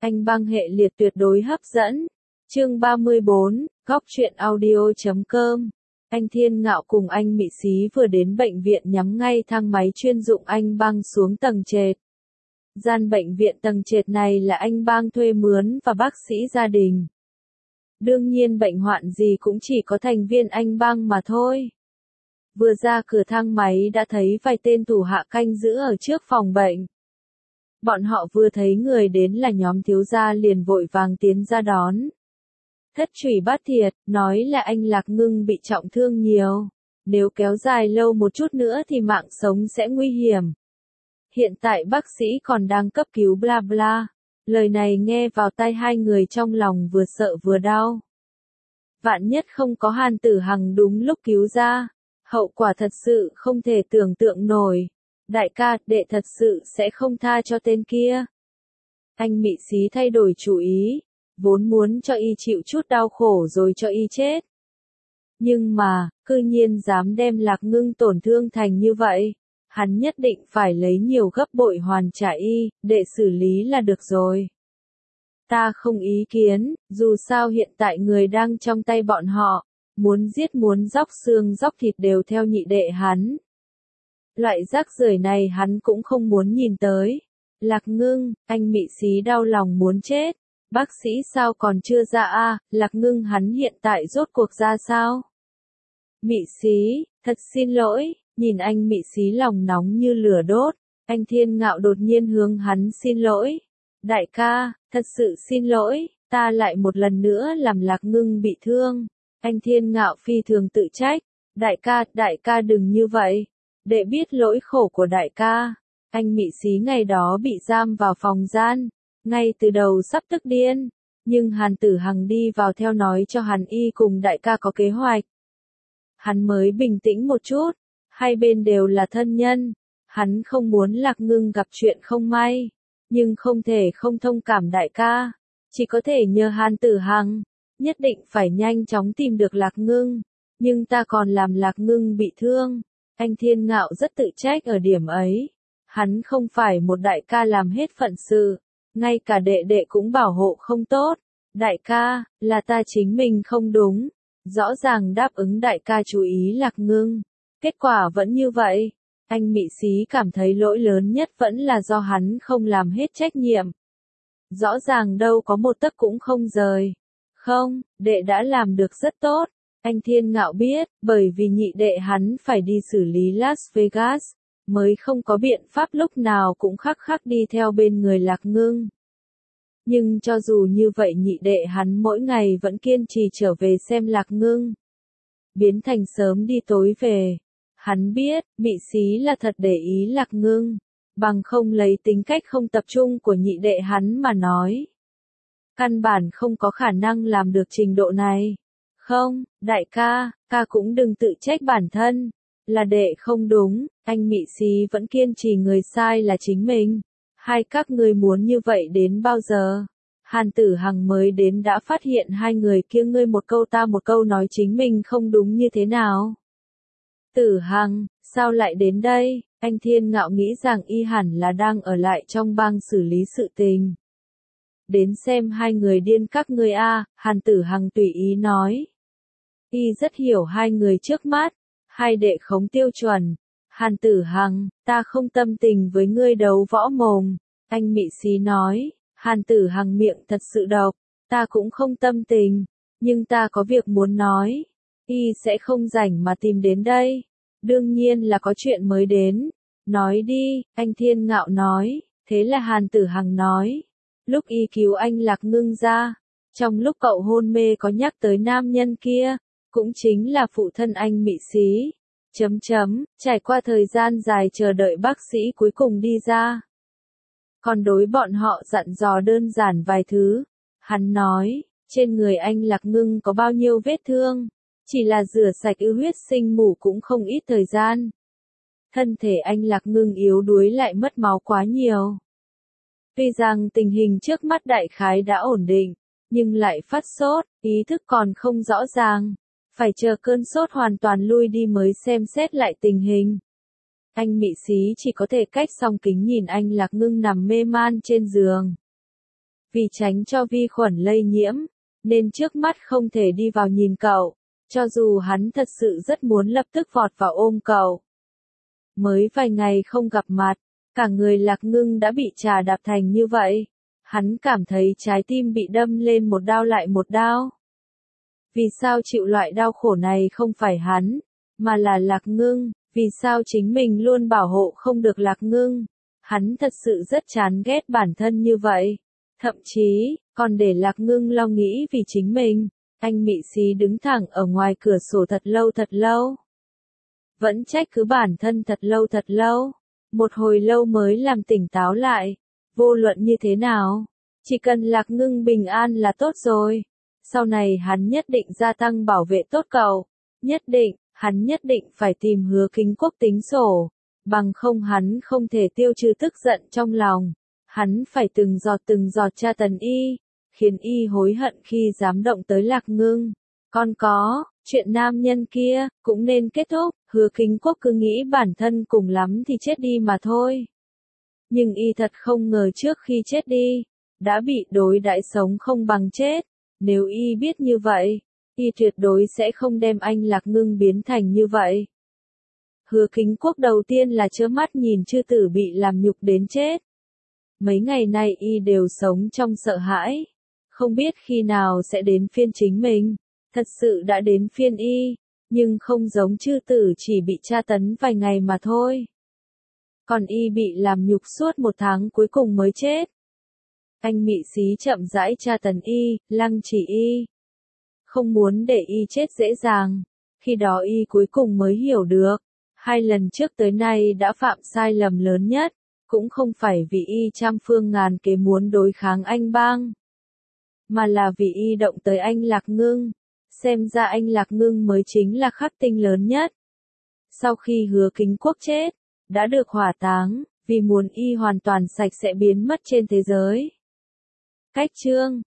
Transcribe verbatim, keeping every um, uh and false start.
Anh băng hệ liệt tuyệt đối hấp dẫn. Chương ba mươi bốn, góc truyện audio chấm com. Anh Thiên Ngạo cùng anh Mị Xí vừa đến bệnh viện nhắm ngay thang máy chuyên dụng anh băng xuống tầng trệt. Gian bệnh viện tầng trệt này là anh băng thuê mướn và bác sĩ gia đình. Đương nhiên bệnh hoạn gì cũng chỉ có thành viên anh băng mà thôi. Vừa ra cửa thang máy đã thấy vài tên thủ hạ canh giữ ở trước phòng bệnh. Bọn họ vừa thấy người đến là nhóm thiếu gia liền vội vàng tiến ra đón. Thất trùy bát thiệt, nói là anh Lạc Ngưng bị trọng thương nhiều. Nếu kéo dài lâu một chút nữa thì mạng sống sẽ nguy hiểm. Hiện tại bác sĩ còn đang cấp cứu bla bla. Lời này nghe vào tai hai người trong lòng vừa sợ vừa đau. Vạn nhất không có Hàn Tử Hằng đúng lúc cứu ra. Hậu quả thật sự không thể tưởng tượng nổi. Đại ca, đệ thật sự sẽ không tha cho tên kia. Anh Mị Xí thay đổi chủ ý. Vốn muốn cho y chịu chút đau khổ rồi cho y chết. Nhưng mà, cư nhiên dám đem Lạc Ngưng tổn thương thành như vậy. Hắn nhất định phải lấy nhiều gấp bội hoàn trả y, để xử lý là được rồi. Ta không ý kiến, dù sao hiện tại người đang trong tay bọn họ. Muốn giết muốn róc xương róc thịt đều theo nhị đệ hắn. Loại rác rưởi này hắn cũng không muốn nhìn tới. Lạc Ngưng, anh Mị Xí đau lòng muốn chết. Bác sĩ sao còn chưa ra a? À, Lạc Ngưng hắn hiện tại rốt cuộc ra sao? Mị Xí, thật xin lỗi, nhìn anh Mị Xí lòng nóng như lửa đốt, anh Thiên Ngạo đột nhiên hướng hắn xin lỗi. Đại ca, thật sự xin lỗi, ta lại một lần nữa làm Lạc Ngưng bị thương. Anh Thiên Ngạo phi thường tự trách. Đại ca, đại ca đừng như vậy. Để biết lỗi khổ của đại ca. Anh Mị Xí ngày đó bị giam vào phòng gian. Ngay từ đầu sắp tức điên. Nhưng Hàn Tử Hằng đi vào theo nói cho Hàn Y cùng đại ca có kế hoạch. Hắn mới bình tĩnh một chút. Hai bên đều là thân nhân. Hắn không muốn Lạc Ngưng gặp chuyện không may. Nhưng không thể không thông cảm đại ca. Chỉ có thể nhờ Hàn Tử Hằng. Nhất định phải nhanh chóng tìm được Lạc Ngưng. Nhưng ta còn làm Lạc Ngưng bị thương. Anh Thiên Ngạo rất tự trách ở điểm ấy. Hắn không phải một đại ca làm hết phận sự. Ngay cả đệ đệ cũng bảo hộ không tốt. Đại ca, là ta chính mình không đúng. Rõ ràng đáp ứng đại ca chú ý Lạc Ngưng. Kết quả vẫn như vậy. Anh Mị Xí cảm thấy lỗi lớn nhất vẫn là do hắn không làm hết trách nhiệm. Rõ ràng đâu có một tấc cũng không rời. Không, đệ đã làm được rất tốt. Anh Thiên Ngạo biết, bởi vì nhị đệ hắn phải đi xử lý Las Vegas, mới không có biện pháp lúc nào cũng khắc khắc đi theo bên người Lạc Ngưng. Nhưng cho dù như vậy nhị đệ hắn mỗi ngày vẫn kiên trì trở về xem Lạc Ngưng. Biến thành sớm đi tối về. Hắn biết, Mị Xí là thật để ý Lạc Ngưng. Bằng không lấy tính cách không tập trung của nhị đệ hắn mà nói. Căn bản không có khả năng làm được trình độ này. Không, đại ca, ca cũng đừng tự trách bản thân. Là đệ không đúng, anh Mị Xí vẫn kiên trì người sai là chính mình. Hai các ngươi muốn như vậy đến bao giờ? Hàn Tử Hằng mới đến đã phát hiện hai người kia ngươi một câu ta một câu nói chính mình không đúng như thế nào. Tử Hằng, sao lại đến đây? Anh Thiên Ngạo nghĩ rằng y hẳn là đang ở lại trong bang xử lý sự tình. Đến xem hai người điên các ngươi a, Hàn Tử Hằng tùy ý nói. Y rất hiểu hai người trước mắt, hai đệ khống tiêu chuẩn. Hàn Tử Hằng, ta không tâm tình với ngươi đấu võ mồm. Anh Mị Xí nói, Hàn Tử Hằng miệng thật sự độc, ta cũng không tâm tình, nhưng ta có việc muốn nói. Y sẽ không rảnh mà tìm đến đây. Đương nhiên là có chuyện mới đến. Nói đi, anh Thiên Ngạo nói, thế là Hàn Tử Hằng nói. Lúc y cứu anh Lạc Ngưng ra, trong lúc cậu hôn mê có nhắc tới nam nhân kia, cũng chính là phụ thân anh Mị Xí. Chấm chấm, trải qua thời gian dài chờ đợi bác sĩ cuối cùng đi ra. Còn đối bọn họ dặn dò đơn giản vài thứ. Hắn nói, trên người anh Lạc Ngưng có bao nhiêu vết thương, chỉ là rửa sạch ứ huyết sinh mủ cũng không ít thời gian. Thân thể anh Lạc Ngưng yếu đuối lại mất máu quá nhiều. Tuy rằng tình hình trước mắt đại khái đã ổn định, nhưng lại phát sốt, ý thức còn không rõ ràng. Phải chờ cơn sốt hoàn toàn lui đi mới xem xét lại tình hình. Anh Mị Xí chỉ có thể cách song kính nhìn anh Lạc Ngưng nằm mê man trên giường. Vì tránh cho vi khuẩn lây nhiễm, nên trước mắt không thể đi vào nhìn cậu, cho dù hắn thật sự rất muốn lập tức vọt vào ôm cậu. Mới vài ngày không gặp mặt, cả người Lạc Ngưng đã bị trà đạp thành như vậy. Hắn cảm thấy trái tim bị đâm lên một đao lại một đao. Vì sao chịu loại đau khổ này không phải hắn, mà là Lạc Ngưng, vì sao chính mình luôn bảo hộ không được Lạc Ngưng. Hắn thật sự rất chán ghét bản thân như vậy. Thậm chí, còn để Lạc Ngưng lo nghĩ vì chính mình. Anh Mị Xí đứng thẳng ở ngoài cửa sổ thật lâu thật lâu. Vẫn trách cứ bản thân thật lâu thật lâu. Một hồi lâu mới làm tỉnh táo lại. Vô luận như thế nào, chỉ cần Lạc Ngưng bình an là tốt rồi. Sau này hắn nhất định gia tăng bảo vệ tốt cậu. Nhất định, hắn nhất định phải tìm Hứa Kính Quốc tính sổ. Bằng không hắn không thể tiêu trừ tức giận trong lòng. Hắn phải từng giọt từng giọt tra tấn y, khiến y hối hận khi dám động tới Lạc Ngưng. Còn có, chuyện nam nhân kia, cũng nên kết thúc. Hứa Kính Quốc cứ nghĩ bản thân cùng lắm thì chết đi mà thôi. Nhưng y thật không ngờ trước khi chết đi, đã bị đối đãi sống không bằng chết. Nếu y biết như vậy, y tuyệt đối sẽ không đem anh Lạc Ngưng biến thành như vậy. Hứa Kính Quốc đầu tiên là trơ mắt nhìn chư tử bị làm nhục đến chết. Mấy ngày nay y đều sống trong sợ hãi. Không biết khi nào sẽ đến phiên chính mình. Thật sự đã đến phiên y, nhưng không giống chư tử chỉ bị tra tấn vài ngày mà thôi. Còn y bị làm nhục suốt một tháng cuối cùng mới chết. Anh Mị Xí chậm rãi tra tấn y, lăng trì y. Không muốn để y chết dễ dàng. Khi đó y cuối cùng mới hiểu được. Hai lần trước tới nay đã phạm sai lầm lớn nhất. Cũng không phải vì y trăm phương ngàn kế muốn đối kháng anh Bang. Mà là vì y động tới anh Lạc Ngưng. Xem ra anh Lạc Ngưng mới chính là khắc tinh lớn nhất. Sau khi Hứa Kính Quốc chết, đã được hỏa táng, vì muốn y hoàn toàn sạch sẽ biến mất trên thế giới. Cách chương